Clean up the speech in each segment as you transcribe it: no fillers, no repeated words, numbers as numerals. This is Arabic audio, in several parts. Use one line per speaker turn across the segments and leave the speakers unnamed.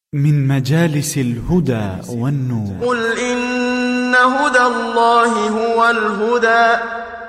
من مجالس الهدى والنور.
قل إن هدى الله هو الهدى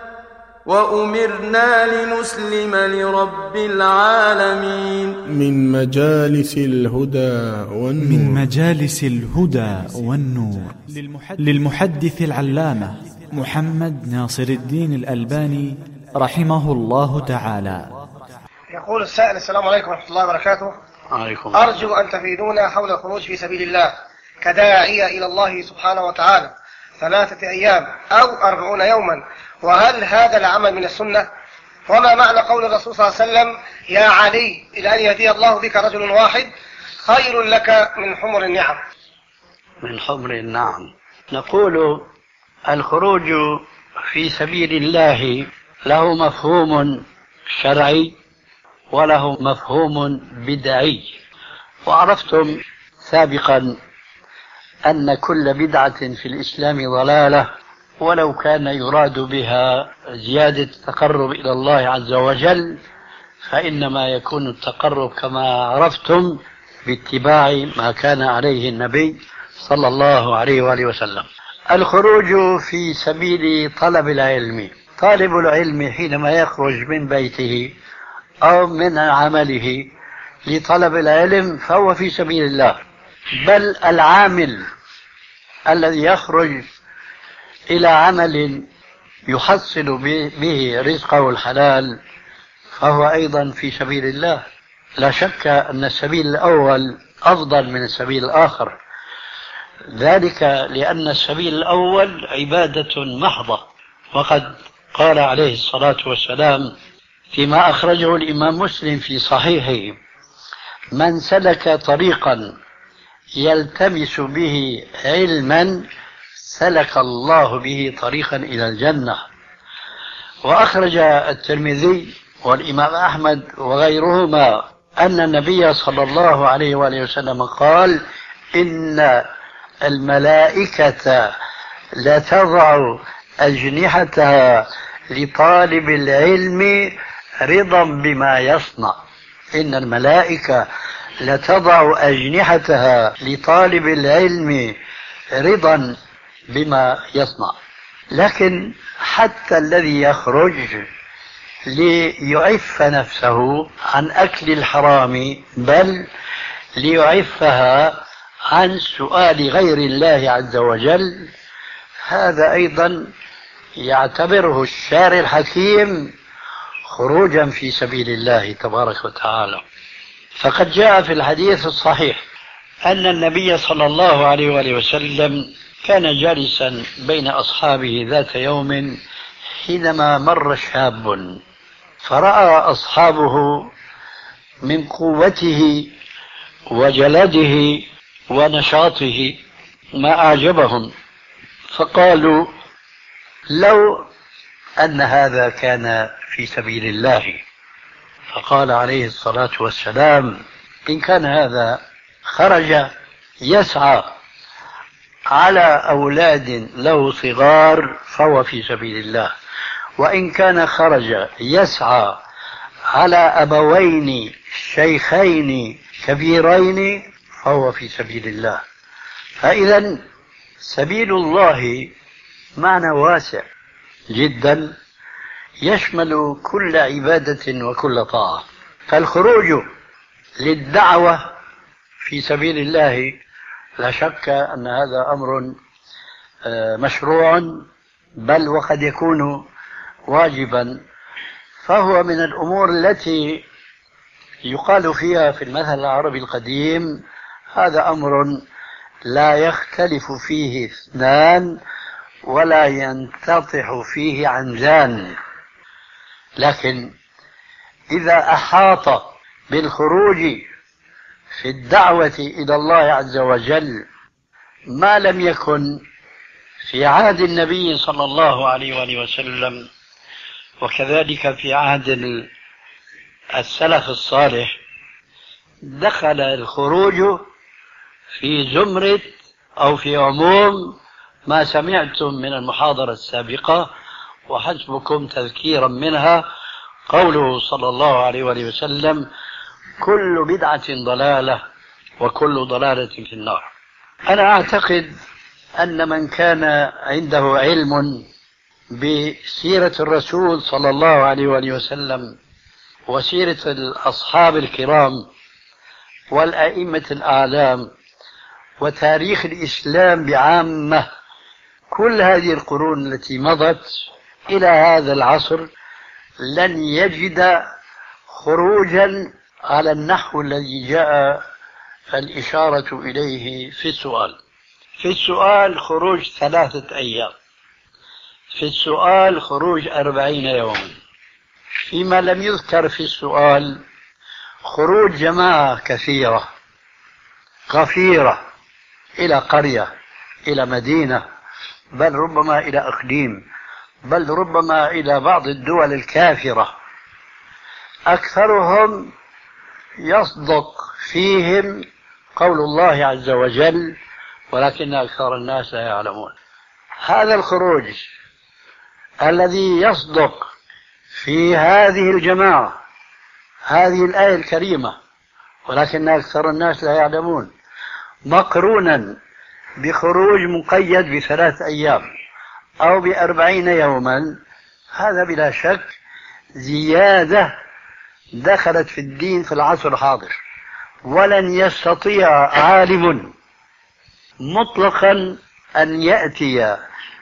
وأمرنا لنسلم لرب العالمين.
من مجالس الهدى والنور.
من مجالس الهدى والنور للمحدث العلامة محمد ناصر الدين الألباني رحمه الله تعالى.
يقول السائل: السلام عليكم ورحمة الله وبركاته.
عليكم.
أرجو أن تفيدونا حول الخروج في سبيل الله كداعية إلى الله سبحانه وتعالى 3 أيام أو 40 يوما، وهل هذا العمل من السنة؟ وما معنى قول الرسول صلى الله عليه وسلم: يا علي إلى أن يهدي الله بك رجل واحد خير لك من حمر النعم؟
من حمر النعم نقول الخروج في سبيل الله له مفهوم شرعي وله مفهوم بدعي. وعرفتم سابقا أن كل بدعة في الإسلام ضلالة، ولو كان يراد بها زيادة التقرب إلى الله عز وجل، فإنما يكون التقرب كما عرفتم باتباع ما كان عليه النبي صلى الله عليه وآله وسلم. الخروج في سبيل طلب العلم، طالب العلم حينما يخرج من بيته أو من عمله لطلب العلم فهو في سبيل الله، بل العامل الذي يخرج إلى عمل يحصل به رزقه الحلال فهو أيضا في سبيل الله. لا شك أن السبيل الأول أفضل من السبيل الآخر، ذلك لأن السبيل الأول عبادة محضة، وقد قال عليه الصلاة والسلام فيما أخرجه الإمام مسلم في صحيحه: من سلك طريقا يلتمس به علما سلك الله به طريقا إلى الجنة. وأخرج الترمذي والإمام أحمد وغيرهما أن النبي صلى الله عليه وآله وسلم قال: إن الملائكة لتضع أجنحتها لطالب العلم رضا بما يصنع. إن الملائكة لتضع أجنحتها لطالب العلم رضا بما يصنع. لكن حتى الذي يخرج ليعف نفسه عن أكل الحرام، بل ليعفها عن سؤال غير الله عز وجل، هذا أيضا يعتبره الشارع الحكيم خروجا في سبيل الله تبارك وتعالى. فقد جاء في الحديث الصحيح أن النبي صلى الله عليه وآله وسلم كان جالسا بين أصحابه ذات يوم حينما مر شاب، فرأى أصحابه من قوته وجلده ونشاطه ما أعجبهم، فقالوا: لو أن هذا كان في سبيل الله. فقال عليه الصلاة والسلام: إن كان هذا خرج يسعى على أولاد له صغار فهو في سبيل الله، وإن كان خرج يسعى على أبوين شيخين كبيرين فهو في سبيل الله. فإذا سبيل الله معنى واسع جدا يشمل كل عبادة وكل طاعة. فالخروج للدعوة في سبيل الله لا شك أن هذا أمر مشروع، بل وقد يكون واجبا، فهو من الأمور التي يقال فيها في المثل العربي القديم: هذا أمر لا يختلف فيه اثنان ولا ينتطح فيه عنزان. لكن إذا أحاط بالخروج في الدعوة إلى الله عز وجل ما لم يكن في عهد النبي صلى الله عليه وآله وسلم، وكذلك في عهد السلف الصالح، دخل الخروج في زمرة أو في عموم ما سمعتم من المحاضرة السابقة، وحسبكم تذكيرا منها قوله صلى الله عليه وآله وسلم: كل بدعة ضلالة وكل ضلالة في النار. أنا أعتقد أن من كان عنده علم بسيرة الرسول صلى الله عليه وآله وسلم وسيرة الأصحاب الكرام والأئمة الأعلام وتاريخ الإسلام بعامة كل هذه القرون التي مضت إلى هذا العصر لن يجد خروجا على النحو الذي جاء الإشارة إليه في السؤال. في السؤال خروج 3 أيام، في السؤال خروج 40 يوما. فيما لم يذكر في السؤال خروج جماعة كثيرة غفيرة إلى قرية، إلى مدينة، بل ربما إلى إقليم، بل ربما إلى بعض الدول الكافرة، أكثرهم يصدق فيهم قول الله عز وجل ولكن أكثر الناس لا يعلمون. هذا الخروج الذي يصدق في هذه الجماعة هذه الآية الكريمة ولكن أكثر الناس لا يعلمون، مقرونا بخروج مقيد ب3 أيام أو ب40 يوما، هذا بلا شك زيادة دخلت في الدين في العصر الحاضر. ولن يستطيع عالم مطلقا أن يأتي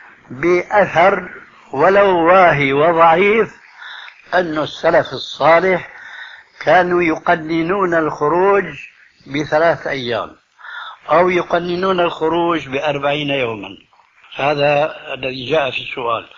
بأثر ولو واهي وضعيف أن السلف الصالح كانوا يقننون الخروج ب3 أيام أو يقننون الخروج ب40 يوما، هذا الذي جاء في السؤال،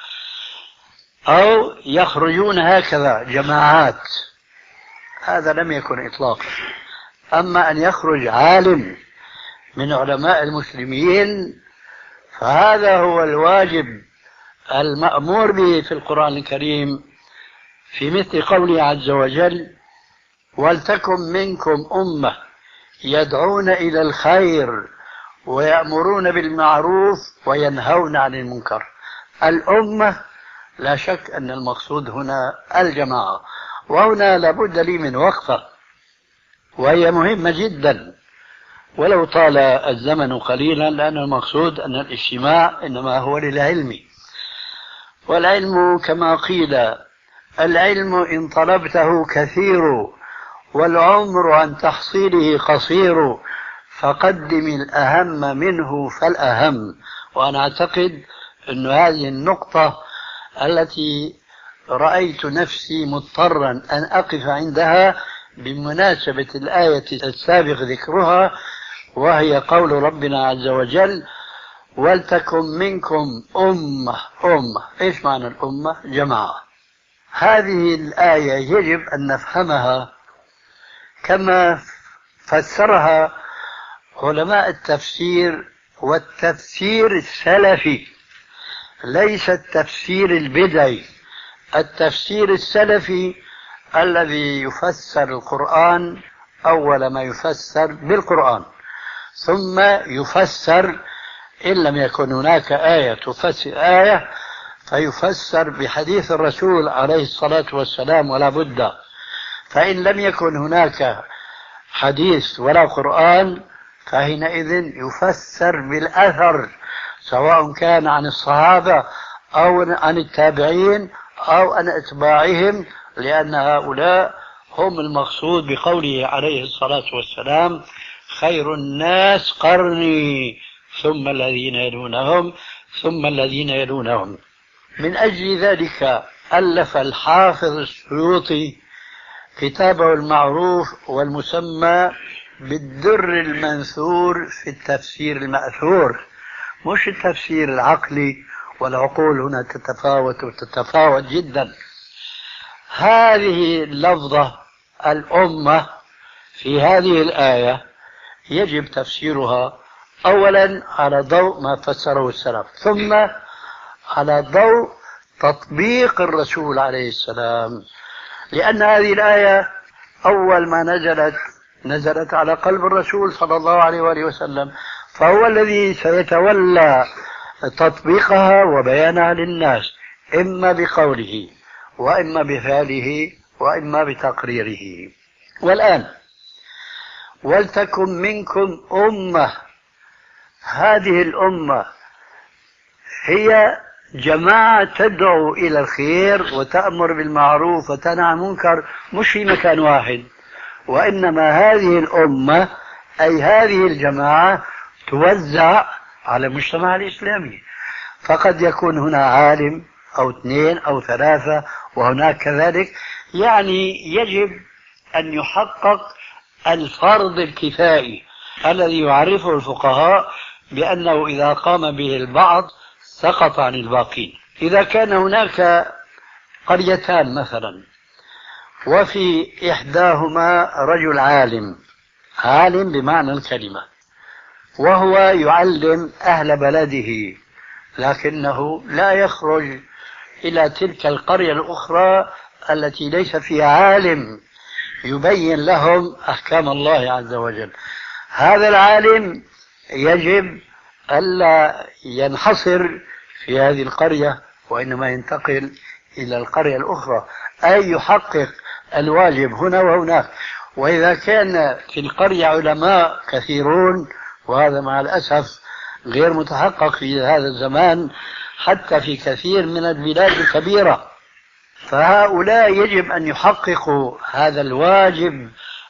أو يخرجون هكذا جماعات، هذا لم يكن إطلاقا. أما أن يخرج عالم من علماء المسلمين فهذا هو الواجب المأمور به في القرآن الكريم في مثل قوله عز وجل ولتكن منكم أمة يدعون إلى الخير ويأمرون بالمعروف وينهون عن المنكر. الأمة لا شك أن المقصود هنا الجماعة، وهنا لابد لي من وقفة وهي مهمة جدا ولو طال الزمن قليلا، لأن المقصود أن الاجتماع إنما هو للعلم، والعلم كما قيل العلم إن طلبته كثير والعمر عن تحصيله قصير فقدم الأهم منه فالأهم. وأنا أعتقد أن هذه النقطة التي رأيت نفسي مضطرا أن أقف عندها بمناسبة الآية السابق ذكرها، وهي قول ربنا عز وجل ولتكن منكم أمة. إيش معنى الأمة؟ جماعة. هذه الآية يجب أن نفهمها كما فسرها علماء التفسير، والتفسير السلفي ليس التفسير البدعي، التفسير السلفي الذي يفسر القرآن أول ما يفسر بالقرآن، ثم يفسر إن لم يكن هناك آية تفسر آية فيفسر بحديث الرسول عليه الصلاة والسلام ولا بد. فإن لم يكن هناك حديث ولا قرآن فحينئذ يفسر بالأثر، سواء كان عن الصحابة أو عن التابعين أو عن أتباعهم، لأن هؤلاء هم المقصود بقوله عليه الصلاة والسلام خير الناس قرني ثم الذين يلونهم ثم الذين يلونهم. من أجل ذلك ألف الحافظ السيوطي كتابه المعروف والمسمى بالدر المنثور في التفسير المأثور، مش التفسير العقلي، والعقول هنا تتفاوت جدا. هذه اللفظة الأمة في هذه الآية يجب تفسيرها أولا على ضوء ما فسره السلف، ثم على ضوء تطبيق الرسول عليه السلام، لأن هذه الآية أول ما نزلت على قلب الرسول صلى الله عليه وآله وسلم، فهو الذي سيتولى تطبيقها وبيانها للناس، إما بقوله وإما بفعله وإما بتقريره. والآن ولتكن منكم أمة. هذه الأمة هي جماعة تدعو إلى الخير وتأمر بالمعروف وتنهى عن المنكر، مش في مكان واحد، وإنما هذه الأمة أي هذه الجماعة توزع على المجتمع الإسلامي. فقد يكون هنا عالم أو اثنين أو ثلاثة وهناك كذلك، يعني يجب أن يحقق الفرض الكفائي الذي يعرفه الفقهاء بأنه إذا قام به البعض سقط عن الباقين. إذا كان هناك قريتان مثلا وفي إحداهما رجل عالم بمعنى الكلمة، وهو يعلم أهل بلده، لكنه لا يخرج إلى تلك القرية الأخرى التي ليس فيها عالم يبين لهم أحكام الله عز وجل. هذا العالم يجب ألا ينحصر في هذه القرية، وإنما ينتقل إلى القرية الأخرى، أي يحقق الواجب هنا وهناك. وإذا كان في القرية علماء كثيرون، وهذا مع الأسف غير متحقق في هذا الزمان حتى في كثير من البلاد الكبيرة، فهؤلاء يجب أن يحققوا هذا الواجب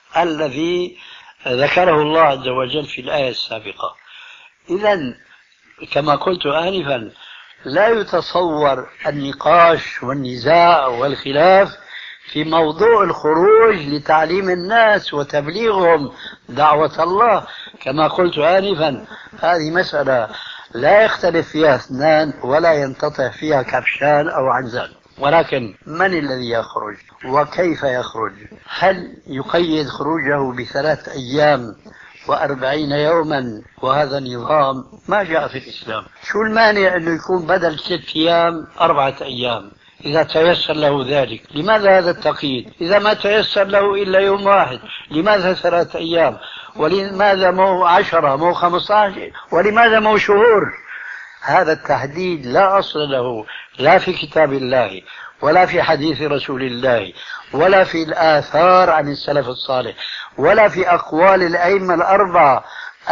الذي ذكره الله عز وجل في الآية السابقة. إذن كما قلت آنفا، لا يتصور النقاش والنزاع والخلاف في موضوع الخروج لتعليم الناس وتبليغهم دعوة الله. كما قلت آنفا، هذه مسألة لا يختلف فيها اثنان ولا ينتطع فيها كبشان أو عنزان. ولكن من الذي يخرج وكيف يخرج؟ هل يقيد خروجه ب3 أيام و40 يوما؟ وهذا نظام ما جاء في الإسلام. شو المانع أنه يكون بدل 6 أيام 4 أيام إذا تيسر له ذلك؟ لماذا هذا التقييد؟ إذا ما تيسر له إلا يوم واحد، لماذا 3 أيام؟ ولماذا مو 10 مو 15؟ ولماذا مو شهور؟ هذا التحديد لا أصل له لا في كتاب الله ولا في حديث رسول الله ولا في الآثار عن السلف الصالح ولا في أقوال الأئمة الأربعة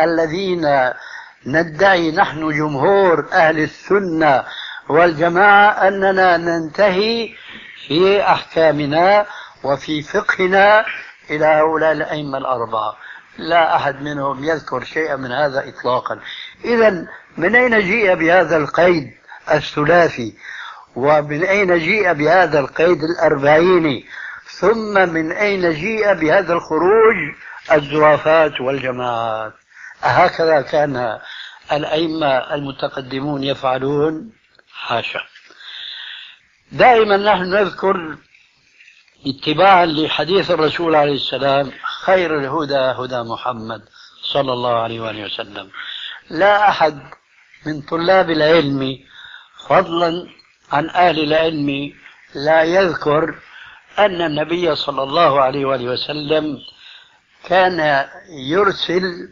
الذين ندعي نحن جمهور أهل السنة والجماعة أننا ننتهي في أحكامنا وفي فقهنا إلى هؤلاء الأئمة الأربعة. لا أحد منهم يذكر شيئا من هذا إطلاقا. إذن من أين جيء بهذا القيد الثلاثي؟ ومن أين جيء بهذا القيد 40؟ ثم من أين جيء بهذا الخروج الزرافات والجماعات؟ هكذا كان الأئمة المتقدمون يفعلون؟ حاشا. دائما نحن نذكر اتباعا لحديث الرسول عليه السلام: خير الهدى هدى محمد صلى الله عليه وآله وسلم. لا أحد من طلاب العلم فضلا عن أهل العلم لا يذكر أن النبي صلى الله عليه وآله وسلم كان يرسل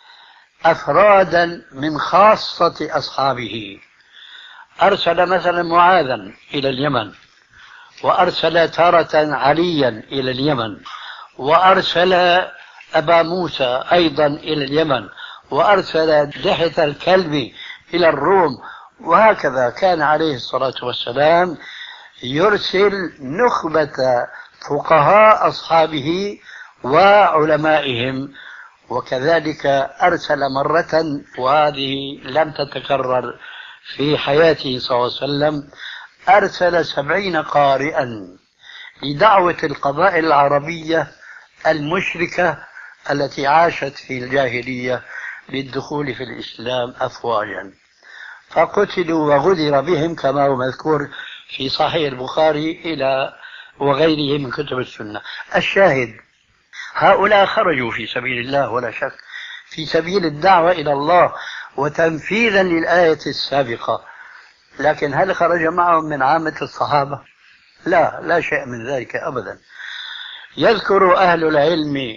أفرادا من خاصة أصحابه. أرسل مثلا معاذا إلى اليمن، وأرسل تارة عليا إلى اليمن، وأرسل أبا موسى أيضا إلى اليمن، وأرسل دحية الكلب إلى الروم. وهكذا كان عليه الصلاة والسلام يرسل نخبة فقهاء أصحابه وعلمائهم. وكذلك أرسل مرة، وهذه لم تتكرر في حياته صلى الله عليه وسلم، أرسل 70 قارئا لدعوة القبائل العربية المشركة التي عاشت في الجاهلية للدخول في الإسلام أفواجا، فقتلوا وغدر بهم كما هو مذكور في صحيح البخاري إلى وغيره من كتب السنة. الشاهد، هؤلاء خرجوا في سبيل الله ولا شك، في سبيل الدعوة إلى الله وتنفيذا للآية السابقة. لكن هل خرج معهم من عامة الصحابة؟ لا شيء من ذلك أبدا. يذكر أهل العلم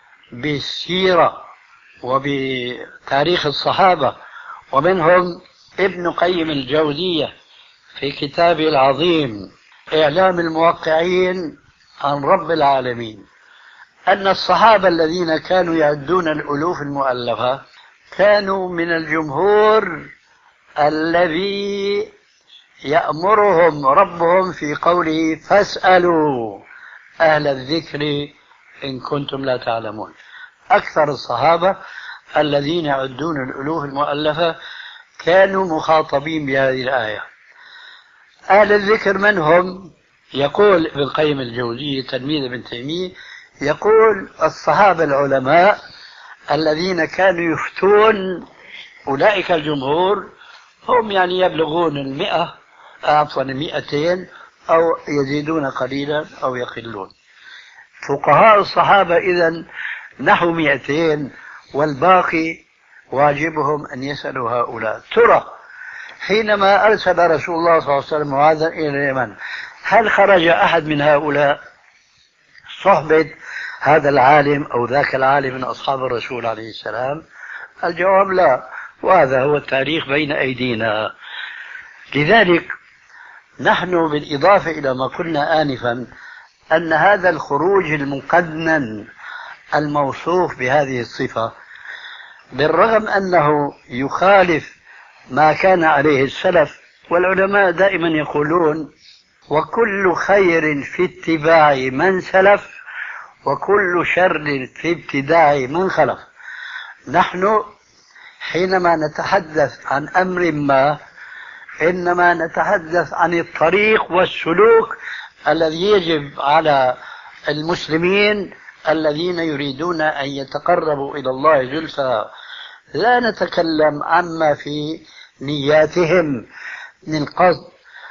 بالسيرة وبتاريخ الصحابة، ومنهم ابن قيم الجوزية في كتابه العظيم إعلام الموقعين عن رب العالمين، أن الصحابة الذين كانوا يعدون الألوف المؤلفة كانوا من الجمهور الذي يأمرهم ربهم في قوله فاسألوا أهل الذكر إن كنتم لا تعلمون. أكثر الصحابة الذين يعدون الألوف المؤلفة كانوا مخاطبين بهذه الآية. أهل الذكر من هم؟ يقول ابن القيم الجوزي تلميذ ابن تيمية، يقول الصحابة العلماء الذين كانوا يفتون أولئك الجمهور هم يعني يبلغون 200 أو يزيدون قليلا أو يقلون. فقهاء الصحابة إذن نحو 200 والباقي واجبهم أن يسألوا هؤلاء. ترى حينما أرسل رسول الله صلى الله عليه وسلم معاذا إلى اليمن هل خرج أحد من هؤلاء صحبة هذا العالم أو ذاك العالم من أصحاب الرسول عليه السلام؟ الجواب لا، وهذا هو التاريخ بين أيدينا. لذلك نحن بالإضافة إلى ما قلنا آنفا أن هذا الخروج المقنن الموصوف بهذه الصفة بالرغم أنه يخالف ما كان عليه السلف، والعلماء دائما يقولون وكل خير في اتباع من سلف وكل شر في ابتداع من خلف. نحن حينما نتحدث عن أمر ما إنما نتحدث عن الطريق والسلوك الذي يجب على المسلمين الذين يريدون أن يتقربوا إلى الله زلفى. لا نتكلم عما في نياتهم من قصد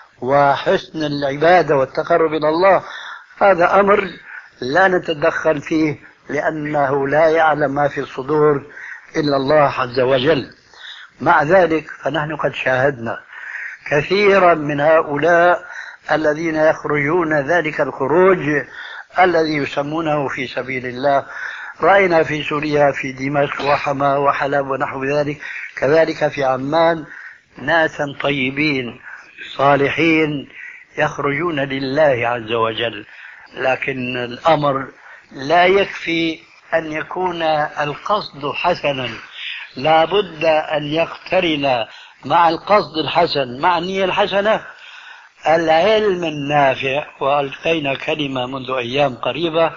وحسن العبادة والتقرب إلى الله، هذا أمر لا نتدخل فيه لأنه لا يعلم ما في الصدور إلا الله عز وجل. مع ذلك فنحن قد شاهدنا كثيرا من هؤلاء الذين يخرجون ذلك الخروج الذي يسمونه في سبيل الله. رأينا في سوريا في دمشق وحما وحلب ونحو ذلك، كذلك في عمان ناسا طيبين صالحين يخرجون لله عز وجل. لكن الأمر لا يكفي أن يكون القصد حسنا، لا بد أن يقترن مع القصد الحسن مع النية الحسنة العلم النافع. وألقينا كلمة منذ أيام قريبة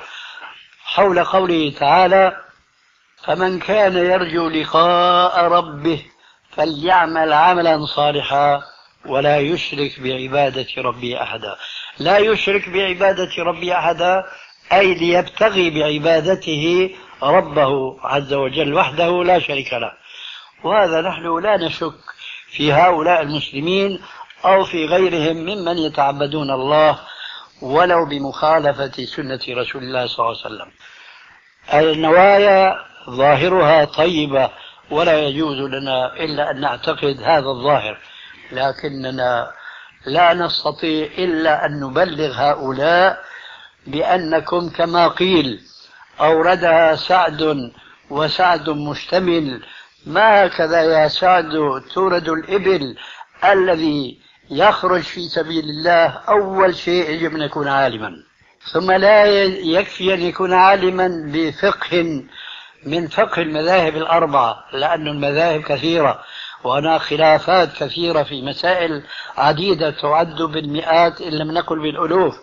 حول قوله تعالى فمن كان يرجو لقاء ربه فليعمل عملا صالحا ولا يشرك بعبادة ربه أحدا. لا يشرك بعبادة ربه أحدا أي ليبتغي بعبادته ربه عز وجل وحده لا شريك له. وهذا نحن لا نشك في هؤلاء المسلمين أو في غيرهم ممن يتعبدون الله ولو بمخالفة سنة رسول الله صلى الله عليه وسلم. النوايا ظاهرها طيبة ولا يجوز لنا إلا أن نعتقد هذا الظاهر، لكننا لا نستطيع إلا أن نبلغ هؤلاء بأنكم كما قيل أوردها سعد وسعد مشتمل، ما هكذا يا سعد تورد الإبل. الذي يخرج في سبيل الله أول شيء يجب أن يكون عالما، ثم لا يكفي أن يكون عالما بفقه من فقه المذاهب الأربعة، لأن المذاهب كثيرة وهناك خلافات كثيرة في مسائل عديدة تعد بالمئات إن لم نقل بالألوف،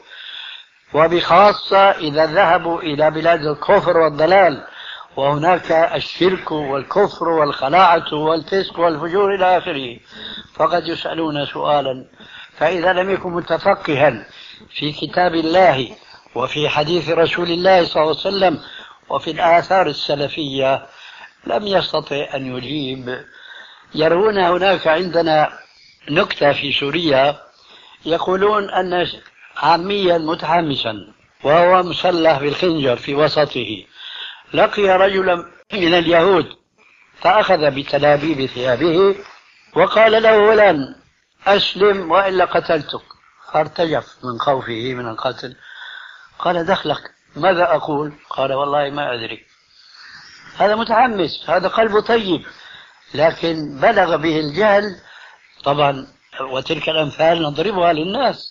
وبخاصة إذا ذهبوا إلى بلاد الكفر والضلال، وهناك الشرك والكفر والخلاعة والفسق والفجور إلى آخره. فقد يسألون سؤالا، فإذا لم يكن متفقها في كتاب الله وفي حديث رسول الله صلى الله عليه وسلم وفي الآثار السلفية لم يستطع أن يجيب. يرون هناك عندنا نكتة في سوريا، يقولون أن عاميا متحمسا وهو مسلح بالخنجر في وسطه لقي رجلا من اليهود فأخذ بتلابيب ثيابه وقال له فلان أسلم وإلا قتلتك، فارتجف من خوفه من القتل. قال دخلك، ماذا أقول؟ قال والله ما أدري. هذا متحمس، هذا قلبه طيب، لكن بلغ به الجهل طبعا، وتلك الأمثال نضربها للناس.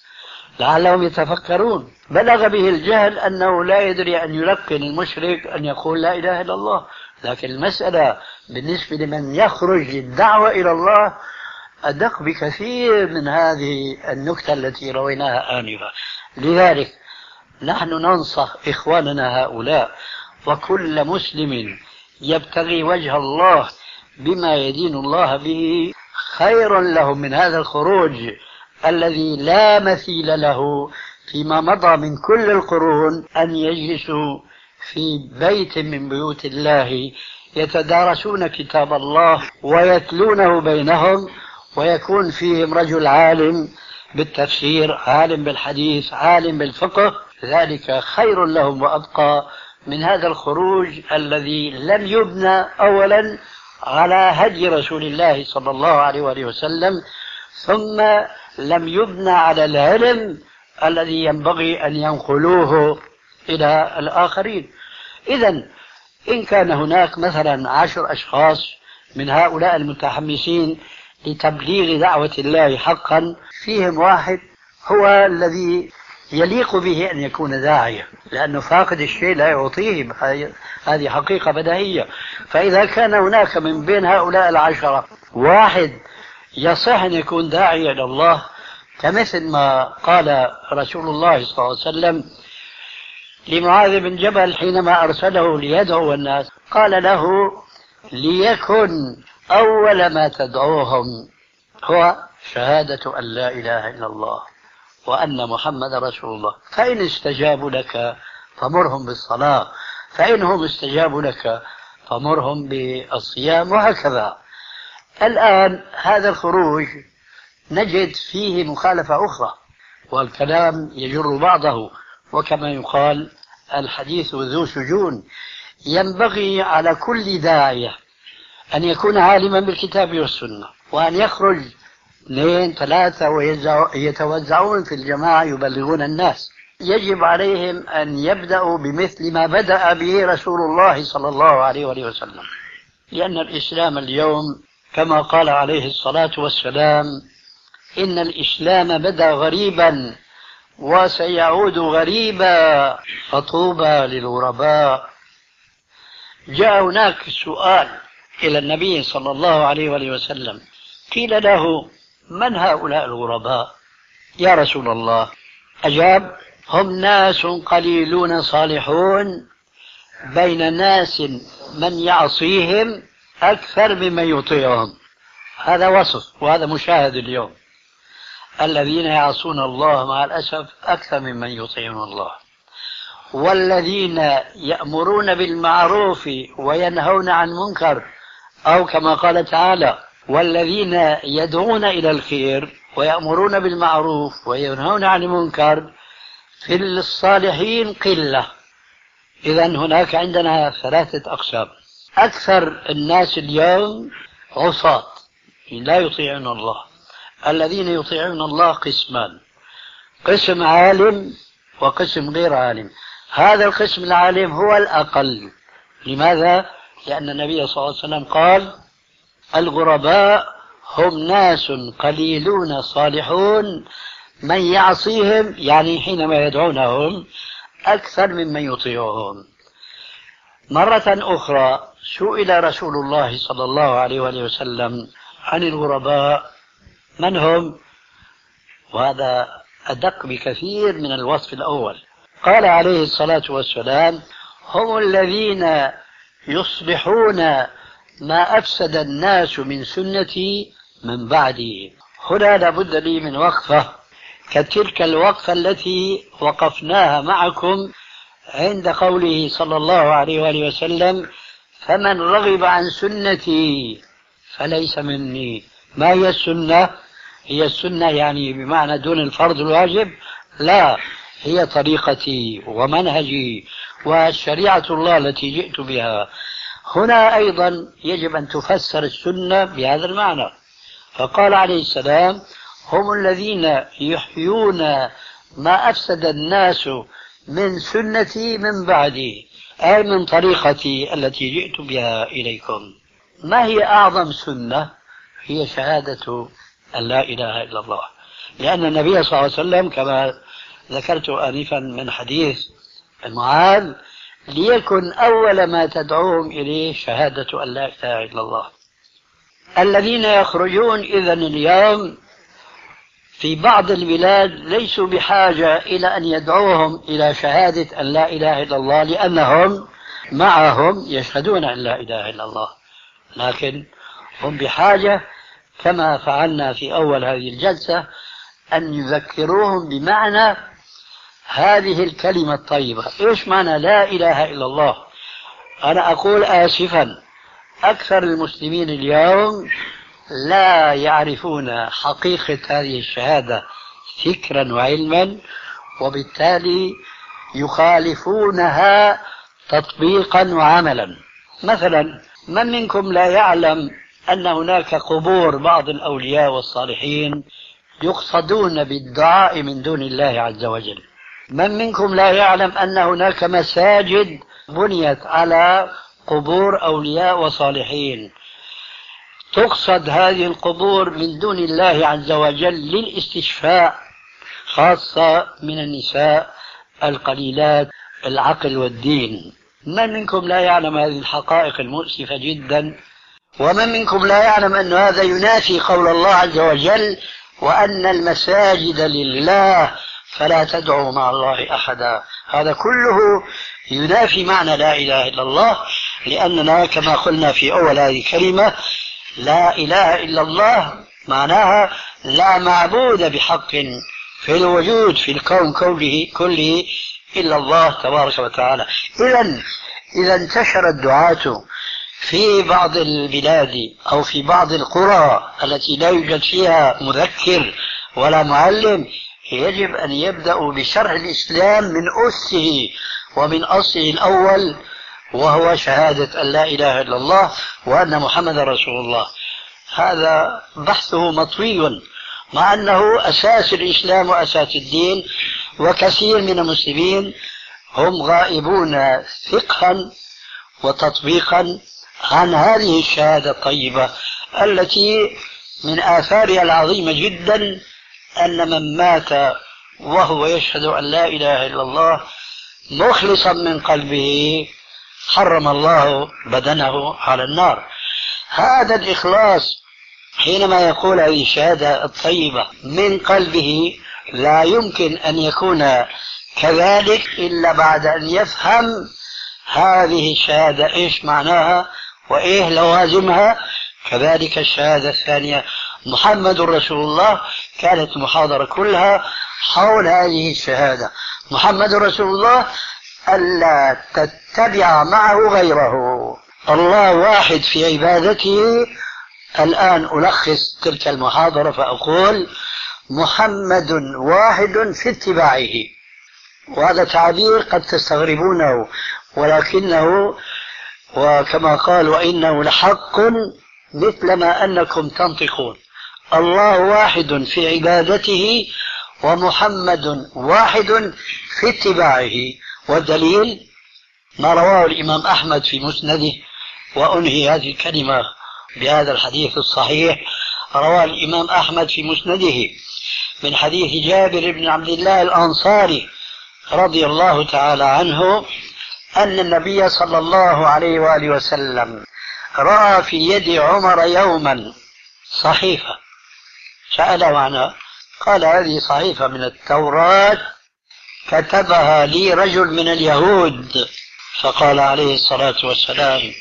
لعلهم يتفكرون. بلغ به الجهل أنه لا يدري أن يلقن المشرك أن يقول لا إله إلا الله، لكن المسألة بالنسبة لمن يخرج للدعوة إلى الله أدق بكثير من هذه النكتة التي رويناها آنفا. لذلك نحن ننصح إخواننا هؤلاء وكل مسلم يبتغي وجه الله بما يدين الله به خير لهم من هذا الخروج الذي لا مثيل له فيما مضى من كل القرون، أن يجلسوا في بيت من بيوت الله يتدارسون كتاب الله ويتلونه بينهم، ويكون فيهم رجل عالم بالتفسير، عالم بالحديث، عالم بالفقه. ذلك خير لهم وأبقى من هذا الخروج الذي لم يبنى أولا على هدي رسول الله صلى الله عليه وآله وسلم، ثم لم يبنى على العلم الذي ينبغي أن ينقلوه إلى الآخرين. إذن إن كان هناك مثلا 10 أشخاص من هؤلاء المتحمسين لتبليغ دعوة الله حقا، فيهم واحد هو الذي يليق به أن يكون داعية، لأنه فاقد الشيء لا يعطيه، هذه حقيقة بديهية. فإذا كان هناك من بين هؤلاء 10 واحد يصح أن يكون داعية إلى الله، كمثل ما قال رسول الله صلى الله عليه وسلم لمعاذ بن جبل حينما أرسله ليدعو الناس، قال له ليكن أول ما تدعوهم هو شهادة أن لا إله إلا الله وأن محمد رسول الله، فإن استجابوا لك فمرهم بالصلاة، فإنهم استجابوا لك فمرهم بالصيام، وهكذا. الآن هذا الخروج نجد فيه مخالفة أخرى، والكلام يجر بعضه، وكما يقال الحديث ذو شجون. ينبغي على كل داعية أن يكون عالما بالكتاب والسنة، وأن يخرج 2 3 ويتوزعون في الجماعة يبلغون الناس. يجب عليهم أن يبدأوا بمثل ما بدأ به رسول الله صلى الله عليه وسلم، لأن الإسلام اليوم كما قال عليه الصلاة والسلام إن الإسلام بدأ غريبا وسيعود غريبا فطوبى للغرباء. جاء هناك سؤال إلى النبي صلى الله عليه وسلم، قيل له من هؤلاء الغرباء يا رسول الله؟ أجاب هم ناس قليلون صالحون بين ناس من يعصيهم أكثر ممن يطيعهم. هذا وصف وهذا مشاهد اليوم، الذين يعصون الله مع الأسف أكثر ممن يطيعون الله، والذين يأمرون بالمعروف وينهون عن منكر، أو كما قال تعالى والذين يدعون إلى الخير ويأمرون بالمعروف وينهون عن المنكر في الصالحين قلة. إذن هناك عندنا 3 أقسام. أكثر الناس اليوم عصاة لا يطيعون الله. الذين يطيعون الله قسمان، قسم عالم وقسم غير عالم. هذا القسم العالم هو الأقل. لماذا؟ لأن النبي صلى الله عليه وسلم قال الغرباء هم ناس قليلون صالحون من يعصيهم، يعني حينما يدعونهم أكثر ممن يطيعهم. مرة أخرى سئل رسول الله صلى الله عليه وسلم عن الغرباء من هم، وهذا أدق بكثير من الوصف الأول. قال عليه الصلاة والسلام هم الذين يصلحون ما أفسد الناس من سنتي من بعدي. هنا لابد لي من وقفة كتلك الوقفة التي وقفناها معكم عند قوله صلى الله عليه وآله وسلم فمن رغب عن سنتي فليس مني. ما هي السنة؟ هي السنة يعني بمعنى دون الفرض الواجب؟ لا، هي طريقتي ومنهجي وشريعة الله التي جئت بها. هنا أيضا يجب أن تفسر السنة بهذا المعنى. فقال عليه السلام هم الذين يحيون ما أفسد الناس من سنتي من بعدي، أي من طريقتي التي جئت بها إليكم. ما هي أعظم سنة؟ هي شهادة أن لا إله إلا الله. لأن النبي صلى الله عليه وسلم كما ذكرت آنفا من حديث معاذ ليكن أول ما تدعوهم إليه شهادة أن لا إله إلا الله. الذين يخرجون إذن اليوم في بعض البلاد ليسوا بحاجة إلى أن يدعوهم إلى شهادة أن لا إله إلا الله، لأنهم معهم يشهدون أن لا إله إلا الله، لكن هم بحاجة كما فعلنا في أول هذه الجلسة أن يذكروهم بمعنى هذه الكلمة الطيبة. إيش معنى لا إله إلا الله؟ أنا أقول آسفا أكثر المسلمين اليوم لا يعرفون حقيقة هذه الشهادة فكرا وعلما، وبالتالي يخالفونها تطبيقا وعملا. مثلا من منكم لا يعلم أن هناك قبور بعض الأولياء والصالحين يقصدون بالدعاء من دون الله عز وجل؟ من منكم لا يعلم أن هناك مساجد بنيت على قبور أولياء وصالحين تقصد هذه القبور من دون الله عز وجل للاستشفاء، خاصة من النساء القليلات العقل والدين؟ من منكم لا يعلم هذه الحقائق المؤسفة جدا؟ ومن منكم لا يعلم أن هذا ينافي قول الله عز وجل وأن المساجد لله فلا تدعوا مع الله أحدا؟ هذا كله ينافي معنى لا إله إلا الله، لأننا كما قلنا في أول هذه الكلمة لا إله إلا الله معناها لا معبود بحق في الوجود في الكون كله إلا الله تبارك وتعالى. إذا انتشر الدعاة في بعض البلاد أو في بعض القرى التي لا يوجد فيها مذكر ولا معلم، يجب أن يبدأوا بشرح الإسلام من أسه ومن أصله الأول، وهو شهادة أن لا إله إلا الله وأن محمد رسول الله. هذا بحثه مطوي، مع أنه أساس الإسلام وأساس الدين، وكثير من المسلمين هم غائبون فقها وتطبيقا عن هذه الشهادة الطيبة التي من آثارها العظيمة جدا أن من مات وهو يشهد أن لا إله إلا الله مخلصا من قلبه حرم الله بدنه على النار. هذا الإخلاص حينما يقول هذه الشهادة الطيبة من قلبه لا يمكن أن يكون كذلك إلا بعد أن يفهم هذه الشهادة إيش معناها وإيه لوازمها. كذلك الشهادة الثانية محمد رسول الله، كانت المحاضرة كلها حول هذه الشهادة محمد رسول الله، ألا تتبع معه غيره. الله واحد في عبادته. الآن ألخص تلك المحاضرة فأقول محمد واحد في اتباعه، وهذا تعبير قد تستغربونه ولكنه وكما قال وإنه لحق مثل ما أنكم تنطقون. الله واحد في عبادته ومحمد واحد في اتباعه. والدليل ما رواه الإمام أحمد في مسنده، وأنهي هذه الكلمة بهذا الحديث الصحيح. رواه الإمام أحمد في مسنده من حديث جابر بن عبد الله الأنصاري رضي الله تعالى عنه أن النبي صلى الله عليه وآله وسلم رأى في يد عمر يوما صحيفة، سأله عنها، قال هذه صحيفة من التوراة كتبها لي رجل من اليهود. فقال عليه الصلاة والسلام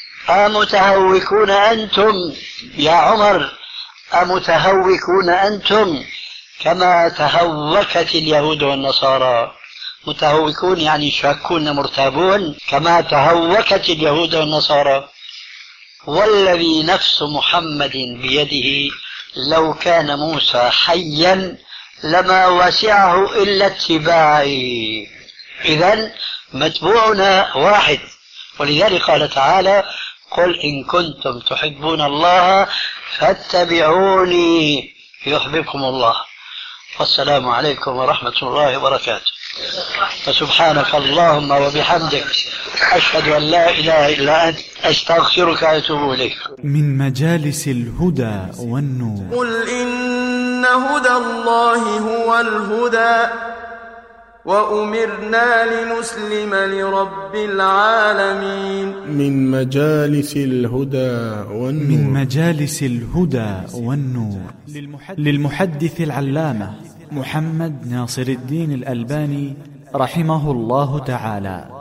أمتهوكون أنتم يا عمر، أمتهوكون أنتم كما تهوكت اليهود والنصارى؟ متهوكون يعني شاكون مرتابون كما تهوكت اليهود والنصارى. والذي نفس محمد بيده لو كان موسى حيا لما وسعه إلا اتباعي. إذن متبوعنا واحد، ولذلك قال تعالى قل إن كنتم تحبون الله فاتبعوني يحببكم الله. والسلام عليكم ورحمة الله وبركاته. فسبحانك اللهم وبحمدك أشهد أن لا إله إلا أنت أستغفرك وأتوب إليك.
من مجالس الهدى والنور.
قل إن هدى الله هو الهدى وأمرنا لنسلم لرب العالمين.
من مجالس الهدى والنور
للمحدث العلامة محمد ناصر الدين الألباني رحمه الله تعالى.